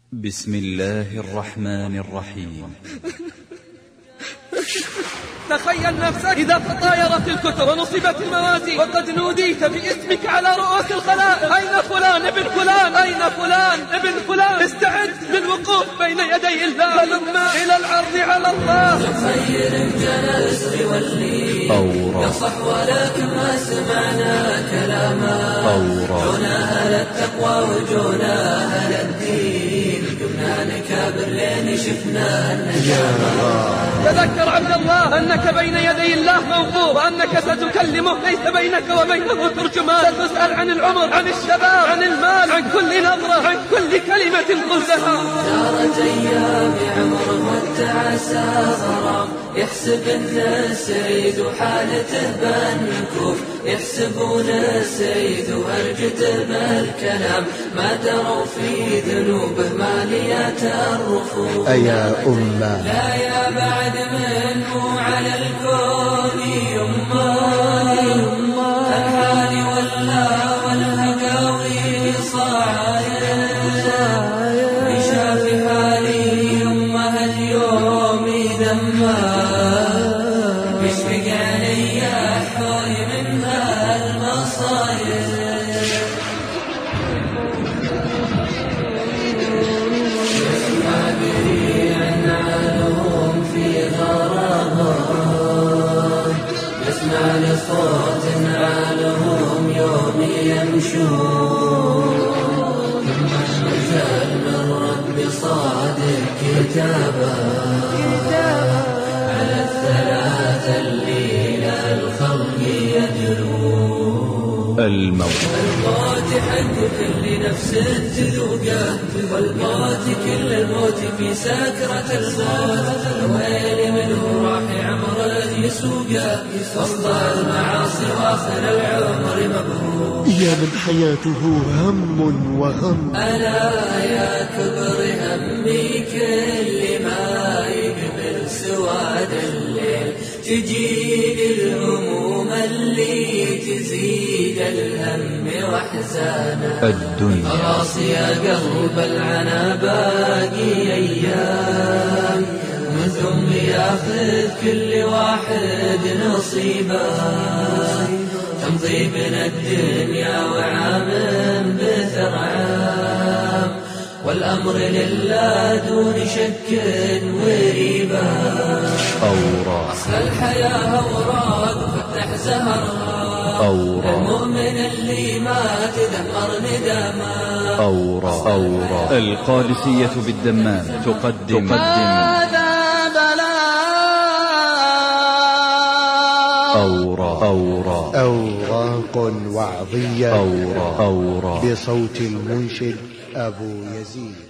بسم الله الرحمن الرحيم. تخيل نفسك إذا تطايرت الكتب ونصبت الموازين وقد نوديت باسمك على رؤوس الخلائق: أين فلان ابن فلان؟ أين فلان ابن فلان؟ استعد للوقوف بين يدي الله، فلما إلى العرض على الله. خير جلس واللي يصح ولكن ما سمعنا كلاما. جونا أهل التقوى وجونا أهل الدين، قمنا نكابر لين شفنا النجامة. تذكر عبد الله أنك بين يدي الله موقوف، وأنك ستكلمه ليس بينك وبينه ترجمان. ستسأل عن العمر، عن الشباب، عن المال، عن كل نظرة، عن كل كلمة قلتها. دارت أيام عمره والتعسى غرام، يحسب الناس سعيد وحالته بالنكوف، يحسبون السعيد وهرجته بالكلام، ما دروا في ذنوبه ماليات الرفوف. أيا أمة لا يا بعد منه على الكون يمه، الحال والهقاوي صاير، بشاف حالي يمه اليوم ذمه، بيشفق علي حوي من هالمصاير. نسمع لصوت عالهم يوم يمشون، ثم نزل من رب صادق كتابا على الثلاثة اللي للخلق يجلون. الموت حق كل نفس تذوقه، والموت كل الموت في سكرة الموت. الويل منه راح عمره يسوقه، وسط المعاصي واخر العمر مبروك. يا من حياته هم وغم، ألا يا كبر همي كل ما يقبل سواد الليل، تجيني الهموم اللي تزيد الهم واحزانه. الدنيا خلاص يا قلب العنا باقي أيام، من ثم ياخذ كل واحد نصيبه، تمضي بنا الدنيا وعام بثر عام، والأمر لله دون شك وريبة. أصل الحياة أوراق فتح زهرها، المؤمن اللي مات دمر ندما. القادسية بالدمام تقدم هذا بلاء. أوراق وعظية بصوت المنشد أبو يزيد.